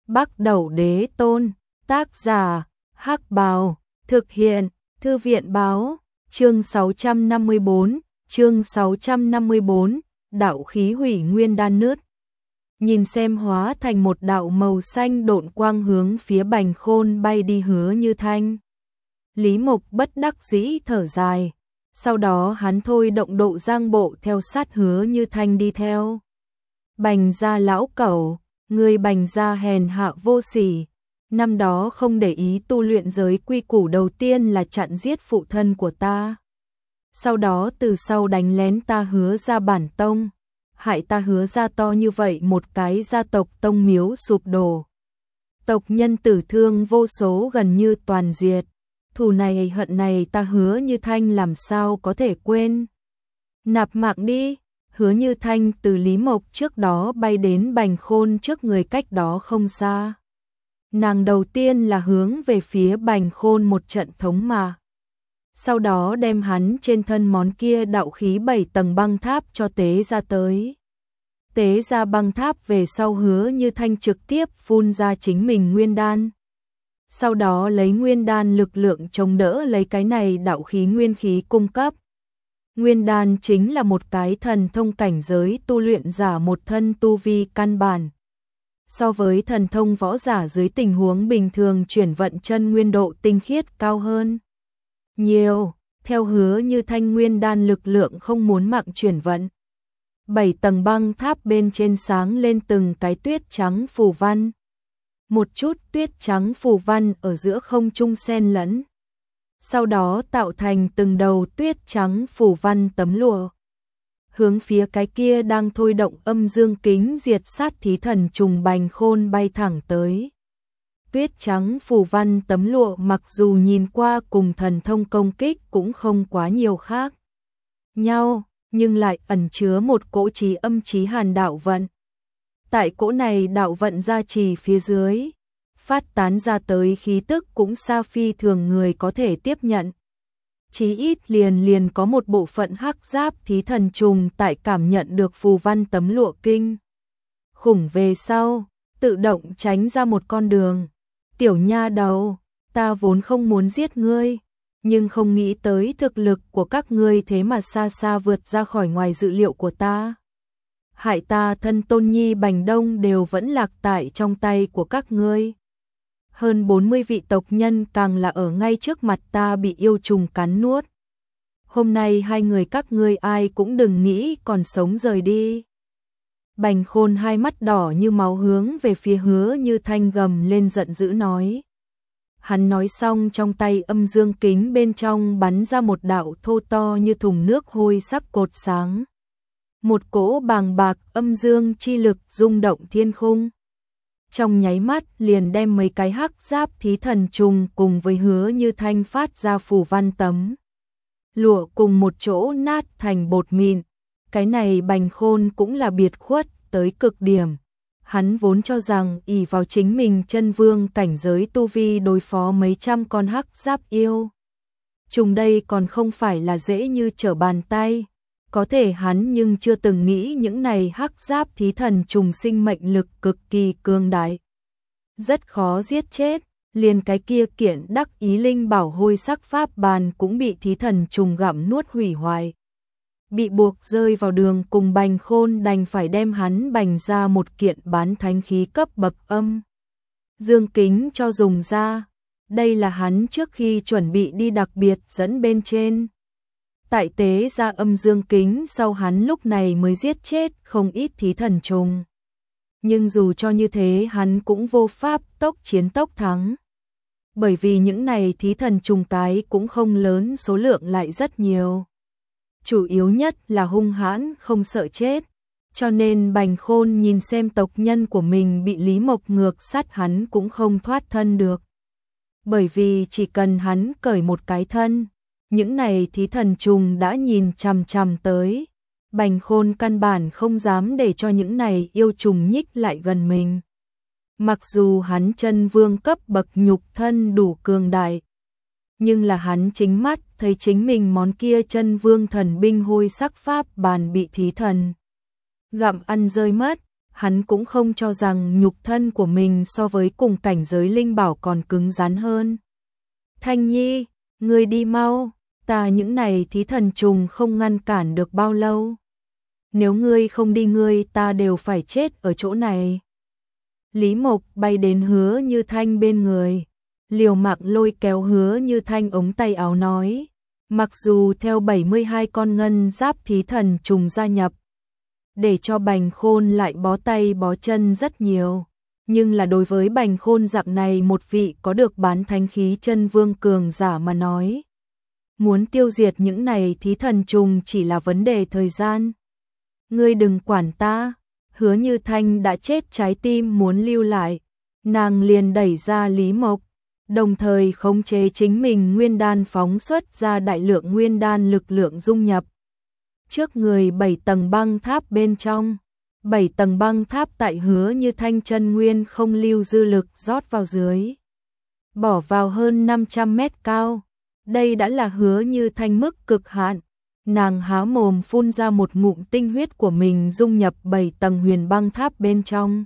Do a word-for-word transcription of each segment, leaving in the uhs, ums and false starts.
Bắc Đẩu Đế Tôn, tác giả, Hắc Bào, thực hiện, Thư viện báo, chương sáu trăm năm mươi bốn, chương sáu trăm năm mươi bốn, đạo khí hủy nguyên đan nứt. Nhìn xem hóa thành một đạo màu xanh độn quang hướng phía Bành Khôn bay đi Hứa Như Thanh. Lý Mộc bất đắc dĩ thở dài, sau đó hắn thôi động độ giang bộ theo sát Hứa Như Thanh đi theo. Bành gia lão cẩu, người Bành gia hèn hạ vô sỉ, năm đó không để ý tu luyện giới quy củ, đầu tiên là chặn giết phụ thân của ta. Sau đó từ sau đánh lén ta Hứa gia bản tông, hại ta Hứa gia to như vậy một cái gia tộc tông miếu sụp đổ. Tộc nhân tử thương vô số, gần như toàn diệt. Thù này hận này ta Hứa Như Thanh làm sao có thể quên. Nạp mạng đi. Hứa Như Thanh từ Lý Mộc trước đó bay đến Bành Khôn trước người cách đó không xa. Nàng đầu tiên là hướng về phía Bành Khôn một trận thống mà. Sau đó đem hắn trên thân món kia đạo khí bảy tầng băng tháp cho tế ra tới. Tế ra băng tháp về sau, Hứa Như Thanh trực tiếp phun ra chính mình nguyên đan. Sau đó lấy nguyên đan lực lượng chống đỡ lấy cái này đạo khí nguyên khí cung cấp. Nguyên đan chính là một cái thần thông cảnh giới tu luyện giả một thân tu vi căn bản. So với thần thông võ giả dưới tình huống bình thường chuyển vận chân nguyên độ tinh khiết cao hơn nhiều. Theo Hứa Như Thanh nguyên đan lực lượng không muốn mạng chuyển vận. Bảy tầng băng tháp bên trên sáng lên từng cái tuyết trắng phù văn. Một chút tuyết trắng phù văn ở giữa không trung xen lẫn. Sau đó tạo thành từng đầu tuyết trắng phù văn tấm lụa. Hướng phía cái kia đang thôi động âm dương kính diệt sát thí thần trùng Bành Khôn bay thẳng tới. Tuyết trắng phù văn tấm lụa mặc dù nhìn qua cùng thần thông công kích cũng không quá nhiều khác nhau, nhưng lại ẩn chứa một cỗ trí âm trí hàn đạo vận. Tại cỗ này đạo vận gia trì phía dưới, phát tán ra tới khí tức cũng xa phi thường người có thể tiếp nhận. Chí ít liền liền có một bộ phận hắc giáp thí thần trùng tại cảm nhận được phù văn tấm lụa kinh khủng về sau, tự động tránh ra một con đường. Tiểu nha đầu, ta vốn không muốn giết ngươi, nhưng không nghĩ tới thực lực của các ngươi thế mà xa xa vượt ra khỏi ngoài dự liệu của ta. Hại ta thân tôn nhi Bành Đông đều vẫn lạc tại trong tay của các ngươi. Hơn bốn mươi vị tộc nhân càng là ở ngay trước mặt ta bị yêu trùng cắn nuốt. Hôm nay hai người các ngươi ai cũng đừng nghĩ còn sống rời đi. Bành Khôn hai mắt đỏ như máu hướng về phía Hứa Như Thanh gầm lên giận dữ nói. Hắn nói xong trong tay âm dương kính bên trong bắn ra một đạo thô to như thùng nước hôi sắc cột sáng. Một cỗ bàng bạc âm dương chi lực rung động thiên khung. Trong nháy mắt liền đem mấy cái hắc giáp thí thần trùng cùng với Hứa Như Thanh phát ra phù văn tấm lụa cùng một chỗ nát thành bột mịn. Cái này Bành Khôn cũng là biệt khuất tới cực điểm. Hắn vốn cho rằng ỷ vào chính mình chân vương cảnh giới tu vi đối phó mấy trăm con hắc giáp yêu trùng đây còn không phải là dễ như trở bàn tay. Có thể hắn nhưng chưa từng nghĩ những này hắc giáp thí thần trùng sinh mệnh lực cực kỳ cường đại, rất khó giết chết. Liền cái kia kiện đắc ý linh bảo hôi sắc pháp bàn cũng bị thí thần trùng gặm nuốt hủy hoại. Bị buộc rơi vào đường cùng, Bành Khôn đành phải đem hắn bành ra một kiện bán thánh khí cấp bậc âm dương kính cho dùng ra. Đây là hắn trước khi chuẩn bị đi đặc biệt dẫn bên trên. Tại tế ra âm dương kính sau, hắn lúc này mới giết chết không ít thí thần trùng. Nhưng dù cho như thế hắn cũng vô pháp tốc chiến tốc thắng. Bởi vì những này thí thần trùng cái cũng không lớn, số lượng lại rất nhiều. Chủ yếu nhất là hung hãn không sợ chết. Cho nên Bành Khôn nhìn xem tộc nhân của mình bị Lý Mộc ngược sát hắn cũng không thoát thân được. Bởi vì chỉ cần hắn cởi một cái thân, những này thí thần trùng đã nhìn chằm chằm tới. Bành Khôn căn bản không dám để cho những này yêu trùng nhích lại gần mình. Mặc dù hắn chân vương cấp bậc nhục thân đủ cường đại, nhưng là hắn chính mắt thấy chính mình món kia chân vương thần binh hôi sắc pháp bàn bị thí thần gặm ăn rơi mất. hắn cũng không cho rằng nhục thân của mình so với cùng cảnh giới linh bảo còn cứng rắn hơn. Thanh Nhi, ngươi đi mau, ta những này thí thần trùng không ngăn cản được bao lâu. Nếu ngươi không đi ngươi ta đều phải chết ở chỗ này. Lý Mộc bay đến Hứa Như Thanh bên người, liều mạng lôi kéo Hứa Như Thanh ống tay áo nói, mặc dù theo bảy mươi hai con ngân giáp thí thần trùng gia nhập, để cho Bành Khôn lại bó tay bó chân rất nhiều, nhưng là đối với Bành Khôn dạng này một vị có được bán thánh khí chân vương cường giả mà nói, muốn tiêu diệt những này thí thần trùng chỉ là vấn đề thời gian. Ngươi đừng quản ta. Hứa Như Thanh đã chết trái tim muốn lưu lại, nàng liền đẩy ra Lý Mộc, đồng thời khống chế chính mình nguyên đan phóng xuất ra đại lượng nguyên đan lực lượng dung nhập. Trước người bảy tầng băng tháp bên trong, bảy tầng băng tháp tại Hứa Như Thanh chân nguyên không lưu dư lực rót vào dưới, bỏ vào hơn năm trăm mét cao. Đây đã là Hứa Như Thanh mức cực hạn. Nàng há mồm phun ra một ngụm tinh huyết của mình dung nhập bảy tầng huyền băng tháp bên trong.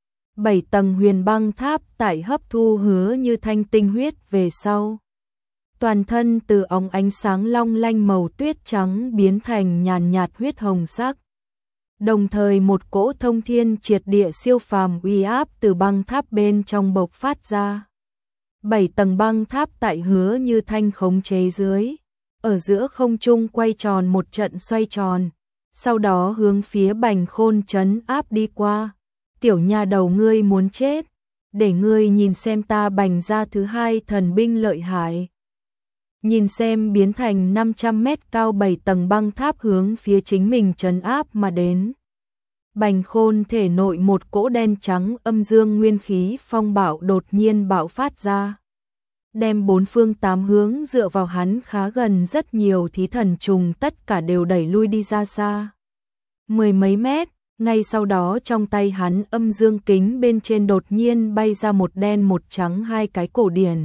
Bảy tầng huyền băng tháp tại hấp thu Hứa Như Thanh tinh huyết về sau, toàn thân từ óng ánh sáng long lanh màu tuyết trắng biến thành nhàn nhạt huyết hồng sắc. Đồng thời một cỗ thông thiên triệt địa siêu phàm uy áp từ băng tháp bên trong bộc phát ra. Bảy tầng băng tháp tại Hứa Như Thanh khống chế dưới, ở giữa không trung quay tròn một trận xoay tròn, sau đó hướng phía Bành Khôn trấn áp đi qua. Tiểu nha đầu ngươi muốn chết, để ngươi nhìn xem ta Bành gia thứ hai thần binh lợi hại. Nhìn xem biến thành năm trăm mét cao bảy tầng băng tháp hướng phía chính mình trấn áp mà đến. Bành Khôn thể nội một cỗ đen trắng âm dương nguyên khí phong bạo đột nhiên bạo phát ra, đem bốn phương tám hướng dựa vào hắn khá gần rất nhiều thí thần trùng tất cả đều đẩy lui đi ra xa. Mười mấy mét, ngay sau đó trong tay hắn âm dương kính bên trên đột nhiên bay ra một đen một trắng hai cái cổ điển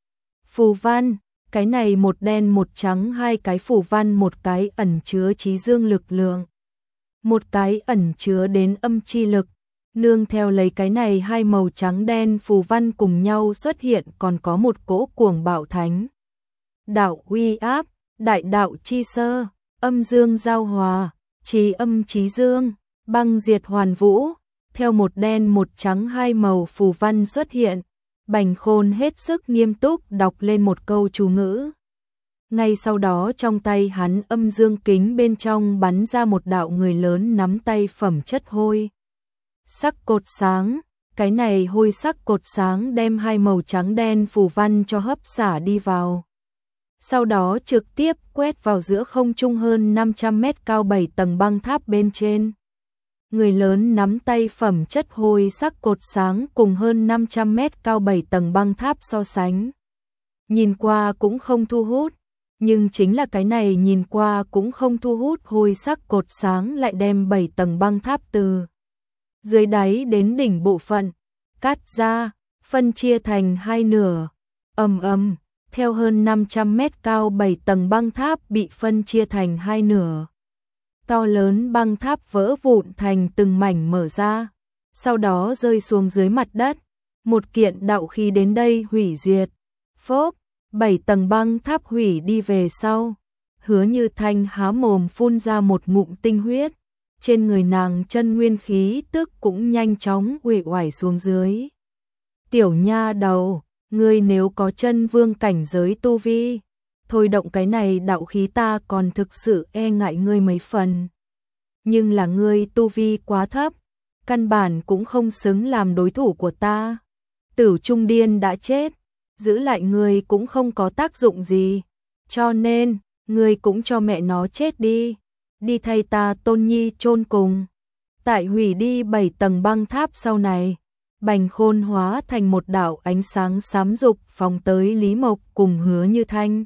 phù văn, cái này một đen một trắng hai cái phù văn, một cái ẩn chứa trí dương lực lượng, một cái ẩn chứa đến âm chi lực. Nương theo lấy cái này hai màu trắng đen phù văn cùng nhau xuất hiện còn có một cỗ cuồng bạo thánh đạo uy áp, đại đạo chi sơ, âm dương giao hòa, trí âm trí dương, băng diệt hoàn vũ. Theo một đen một trắng hai màu phù văn xuất hiện, Bành Khôn hết sức nghiêm túc đọc lên một câu chú ngữ. Ngay sau đó trong tay hắn âm dương kính bên trong bắn ra một đạo người lớn nắm tay phẩm chất hôi sắc cột sáng, cái này hôi sắc cột sáng đem hai màu trắng đen phù văn cho hấp xả đi vào. Sau đó trực tiếp quét vào giữa không trung hơn năm trăm mét cao bảy tầng băng tháp bên trên. Người lớn nắm tay phẩm chất hôi sắc cột sáng cùng hơn năm trăm mét cao bảy tầng băng tháp so sánh, nhìn qua cũng không thu hút, nhưng chính là cái này nhìn qua cũng không thu hút hôi sắc cột sáng lại đem bảy tầng băng tháp từ dưới đáy đến đỉnh bộ phận cắt ra, phân chia thành hai nửa. Ầm ầm, theo hơn năm trăm mét cao bảy tầng băng tháp bị phân chia thành hai nửa. To lớn băng tháp vỡ vụn thành từng mảnh mở ra, sau đó rơi xuống dưới mặt đất. Một kiện đạo khí đến đây hủy diệt. Phốp, bảy tầng băng tháp hủy đi về sau. Hứa Như Thanh há mồm phun ra một ngụm tinh huyết. Trên người nàng chân nguyên khí tức cũng nhanh chóng uể oải xuống dưới. Tiểu nha đầu, ngươi nếu có chân vương cảnh giới tu vi, thôi động cái này đạo khí ta còn thực sự e ngại ngươi mấy phần. Nhưng là ngươi tu vi quá thấp, căn bản cũng không xứng làm đối thủ của ta. Tử Trung Điên đã chết, giữ lại ngươi cũng không có tác dụng gì, cho nên ngươi cũng cho mẹ nó chết đi. Đi thay ta Tôn Nhi chôn cùng. Tại hủy đi bảy tầng băng tháp sau này, Bành Khôn hóa thành một đạo ánh sáng xám dục phóng tới Lý Mộc cùng Hứa Như Thanh.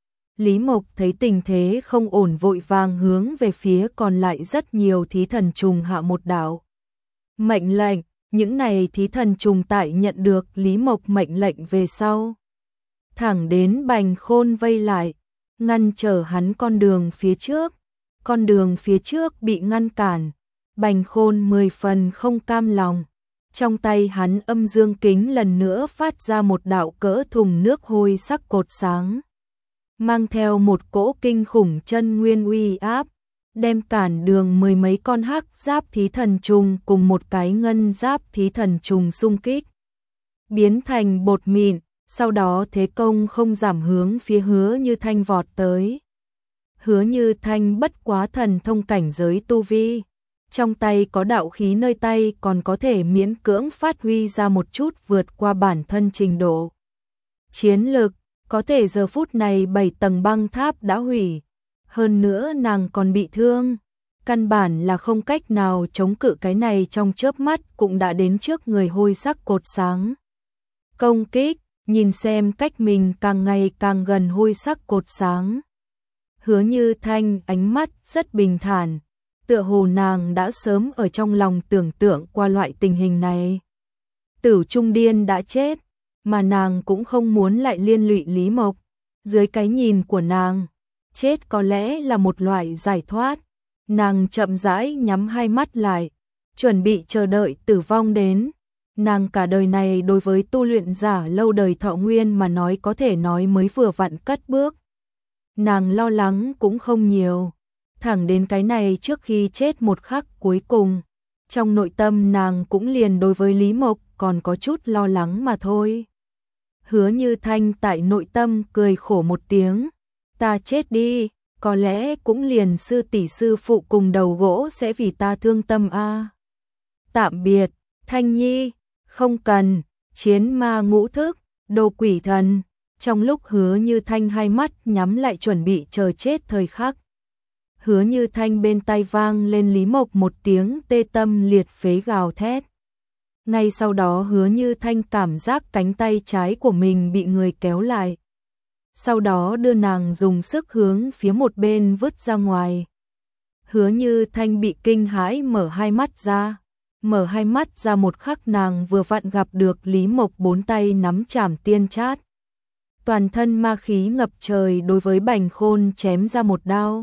Lý Mộc thấy tình thế không ổn vội vàng hướng về phía còn lại rất nhiều thí thần trùng hạ một đạo mệnh lệnh. Những này thí thần trùng tại nhận được Lý Mộc mệnh lệnh về sau, thẳng đến Bành Khôn vây lại, ngăn trở hắn con đường phía trước. Con đường phía trước bị ngăn cản, Bành Khôn mười phần không cam lòng. Trong tay hắn âm dương kính lần nữa phát ra một đạo cỡ thùng nước hôi sắc cột sáng, mang theo một cỗ kinh khủng chân nguyên uy áp, đem cản đường mười mấy con hắc giáp thí thần trùng cùng một cái ngân giáp thí thần trùng xung kích, biến thành bột mịn, sau đó thế công không giảm hướng phía Hứa Như Thanh vọt tới. Hứa Như Thanh bất quá thần thông cảnh giới tu vi, trong tay có đạo khí nơi tay còn có thể miễn cưỡng phát huy ra một chút vượt qua bản thân trình độ chiến lực, có thể giờ phút này bảy tầng băng tháp đã hủy, hơn nữa nàng còn bị thương, căn bản là không cách nào chống cự, cái này trong chớp mắt cũng đã đến trước người hôi sắc cột sáng. Công kích, nhìn xem cách mình càng ngày càng gần hôi sắc cột sáng. Hứa Như Thanh ánh mắt rất bình thản, tựa hồ nàng đã sớm ở trong lòng tưởng tượng qua loại tình hình này. Tử Trung Điên đã chết, mà nàng cũng không muốn lại liên lụy Lý Mộc. Dưới cái nhìn của nàng, chết có lẽ là một loại giải thoát. Nàng chậm rãi nhắm hai mắt lại, chuẩn bị chờ đợi tử vong đến. Nàng cả đời này đối với tu luyện giả lâu đời thọ nguyên mà nói có thể nói mới vừa vặn cất bước. Nàng lo lắng cũng không nhiều, thẳng đến cái này trước khi chết một khắc cuối cùng, trong nội tâm nàng cũng liền đối với Lý Mộc còn có chút lo lắng mà thôi. Hứa Như Thanh tại nội tâm cười khổ một tiếng, ta chết đi, có lẽ cũng liền sư tỷ sư phụ cùng đầu gỗ sẽ vì ta thương tâm a. Tạm biệt, Thanh Nhi, không cần, chiến ma ngũ thức, đồ quỷ thần. Trong lúc Hứa Như Thanh hai mắt nhắm lại chuẩn bị chờ chết thời khắc, Hứa Như Thanh bên tai vang lên Lý Mộc một tiếng tê tâm liệt phế gào thét. Ngay sau đó Hứa Như Thanh cảm giác cánh tay trái của mình bị người kéo lại, sau đó đưa nàng dùng sức hướng phía một bên vứt ra ngoài. Hứa Như Thanh bị kinh hãi mở hai mắt ra, mở hai mắt ra một khắc nàng vừa vặn gặp được Lý Mộc bốn tay nắm chảm tiên chát. Toàn thân ma khí ngập trời đối với Bành Khôn chém ra một đao.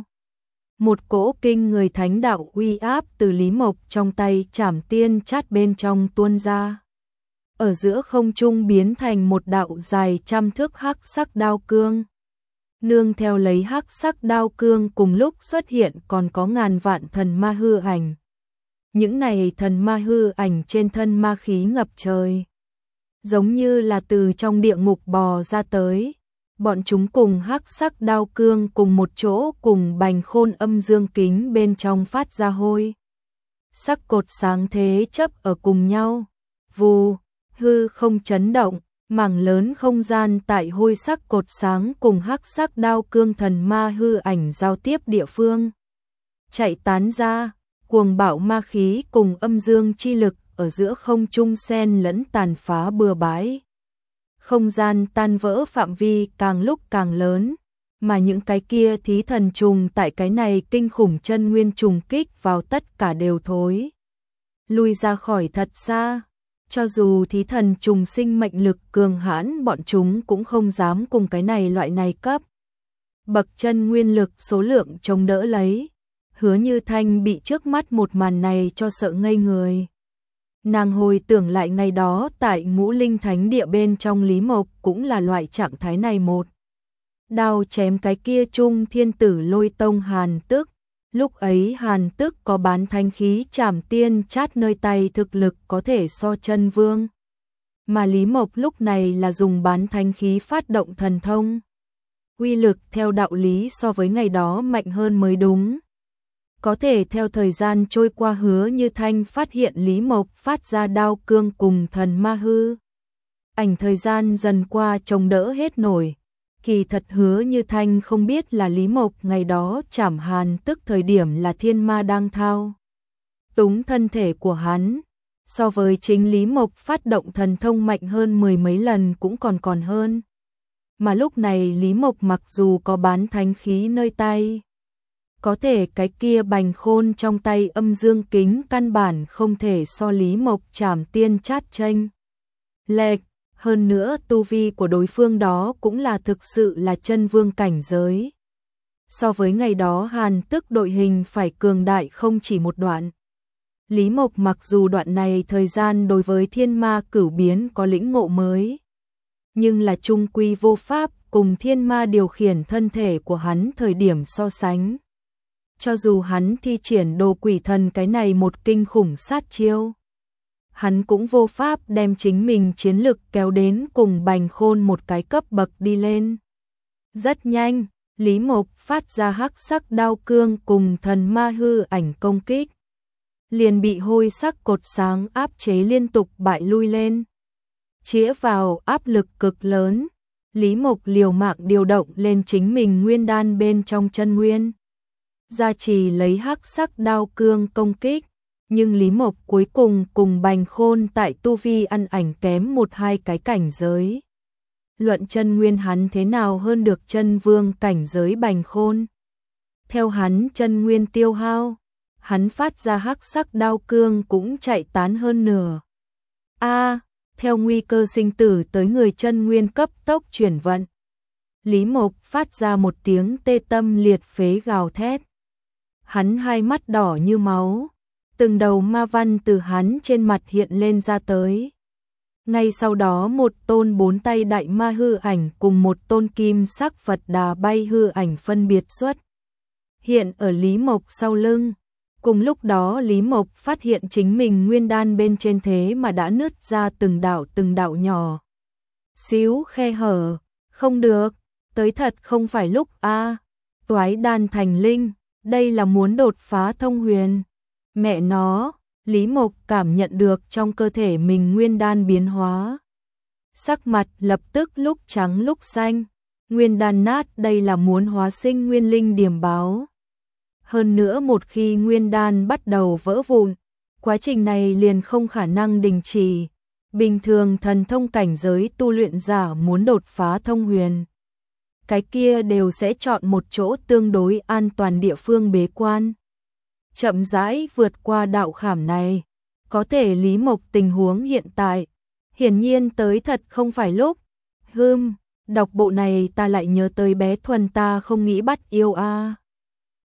Một cỗ kinh người thánh đạo uy áp từ Lý Mộc trong tay chảm tiên chát bên trong tuôn ra. Ở giữa không trung biến thành một đạo dài trăm thước hắc sắc đao cương. Nương theo lấy hắc sắc đao cương cùng lúc xuất hiện còn có ngàn vạn thần ma hư ảnh. Những này thần ma hư ảnh trên thân ma khí ngập trời, giống như là từ trong địa ngục bò ra tới. Bọn chúng cùng hắc sắc đao cương cùng một chỗ cùng Bành Khôn âm dương kính bên trong phát ra hôi sắc cột sáng thế chấp ở cùng nhau. Vù, hư không chấn động, mảng lớn không gian tại hôi sắc cột sáng cùng hắc sắc đao cương thần ma hư ảnh giao tiếp địa phương chạy tán ra, cuồng bạo ma khí cùng âm dương chi lực ở giữa không trung xen lẫn tàn phá bừa bãi. Không gian tan vỡ phạm vi càng lúc càng lớn, mà những cái kia thí thần trùng tại cái này kinh khủng chân nguyên trùng kích vào tất cả đều thối lui ra khỏi thật xa. Cho dù thí thần trùng sinh mệnh lực cường hãn, bọn chúng cũng không dám cùng cái này loại này cấp bậc chân nguyên lực số lượng chống đỡ lấy. Hứa Như Thanh bị trước mắt một màn này cho sợ ngây người. Nàng hồi tưởng lại ngày đó tại Ngũ Linh Thánh Địa bên trong Lý Mộc cũng là loại trạng thái này, một đao chém cái kia Trung Thiên Tử Lôi Tông Hàn Tức. Lúc ấy Hàn Tức có bán thanh khí chảm tiên chát nơi tay, thực lực có thể so chân vương. Mà Lý Mộc lúc này là dùng bán thanh khí phát động thần thông. Uy lực theo đạo lý so với ngày đó mạnh hơn mới đúng. Có thể theo thời gian trôi qua, Hứa Như Thanh phát hiện Lý Mộc phát ra đao cương cùng thần ma hư ảnh thời gian dần qua chống đỡ hết nổi. Kỳ thật Hứa Như Thanh không biết là Lý Mộc ngày đó chảm Hàn Tức thời điểm là thiên ma đang thao túng thân thể của hắn, so với chính Lý Mộc phát động thần thông mạnh hơn mười mấy lần cũng còn còn hơn. Mà lúc này Lý Mộc mặc dù có bán thánh khí nơi tay, có thể cái kia Bành Khôn trong tay âm dương kính căn bản không thể so Lý Mộc chảm tiên chát chênh lệch. Hơn nữa tu vi của đối phương đó cũng là thực sự là chân vương cảnh giới. So với ngày đó Hàn Tức đội hình phải cường đại không chỉ một đoạn. Lý Mộc mặc dù đoạn này thời gian đối với thiên ma cửu biến có lĩnh ngộ mới, nhưng là trung quy vô pháp cùng thiên ma điều khiển thân thể của hắn thời điểm so sánh. Cho dù hắn thi triển đồ quỷ thần cái này một kinh khủng sát chiêu, hắn cũng vô pháp đem chính mình chiến lực kéo đến cùng Bành Khôn một cái cấp bậc đi lên. Rất nhanh, Lý Mộc phát ra hắc sắc đao cương cùng thần ma hư ảnh công kích, liền bị hôi sắc cột sáng áp chế liên tục bại lui lên. Chĩa vào áp lực cực lớn, Lý Mộc liều mạng điều động lên chính mình nguyên đan bên trong chân nguyên, gia trì lấy hắc sắc đao cương công kích, nhưng Lý Mộc cuối cùng cùng Bành Khôn tại tu vi ăn ảnh kém một hai cái cảnh giới. Luận chân nguyên hắn thế nào hơn được chân vương cảnh giới Bành Khôn. Theo hắn chân nguyên tiêu hao, hắn phát ra hắc sắc đao cương cũng chạy tán hơn nửa. A, theo nguy cơ sinh tử tới người chân nguyên cấp tốc chuyển vận. Lý Mộc phát ra một tiếng tê tâm liệt phế gào thét. Hắn hai mắt đỏ như máu, từng đầu ma văn từ hắn trên mặt hiện lên ra tới. Ngay sau đó một tôn bốn tay đại ma hư ảnh cùng một tôn kim sắc Phật Đà bay hư ảnh phân biệt xuất hiện ở Lý Mộc sau lưng. Cùng lúc đó Lý Mộc phát hiện chính mình nguyên đan bên trên thế mà đã nứt ra từng đạo từng đạo nhỏ xíu khe hở. Không được, tới thật không phải lúc a. Toái đan thành linh, đây là muốn đột phá thông huyền. Mẹ nó, Lý Mộc cảm nhận được trong cơ thể mình nguyên đan biến hóa. Sắc mặt lập tức lúc trắng lúc xanh, nguyên đan nát, đây là muốn hóa sinh nguyên linh điểm báo. Hơn nữa một khi nguyên đan bắt đầu vỡ vụn, quá trình này liền không khả năng đình chỉ. Bình thường thần thông cảnh giới tu luyện giả muốn đột phá thông huyền, cái kia đều sẽ chọn một chỗ tương đối an toàn địa phương bế quan, chậm rãi vượt qua đạo khảm này. Có thể Lý Mộc tình huống hiện tại, hiển nhiên tới thật không phải lúc. Hừm, đọc bộ này ta lại nhớ tới bé Thuần ta không nghĩ bắt yêu a.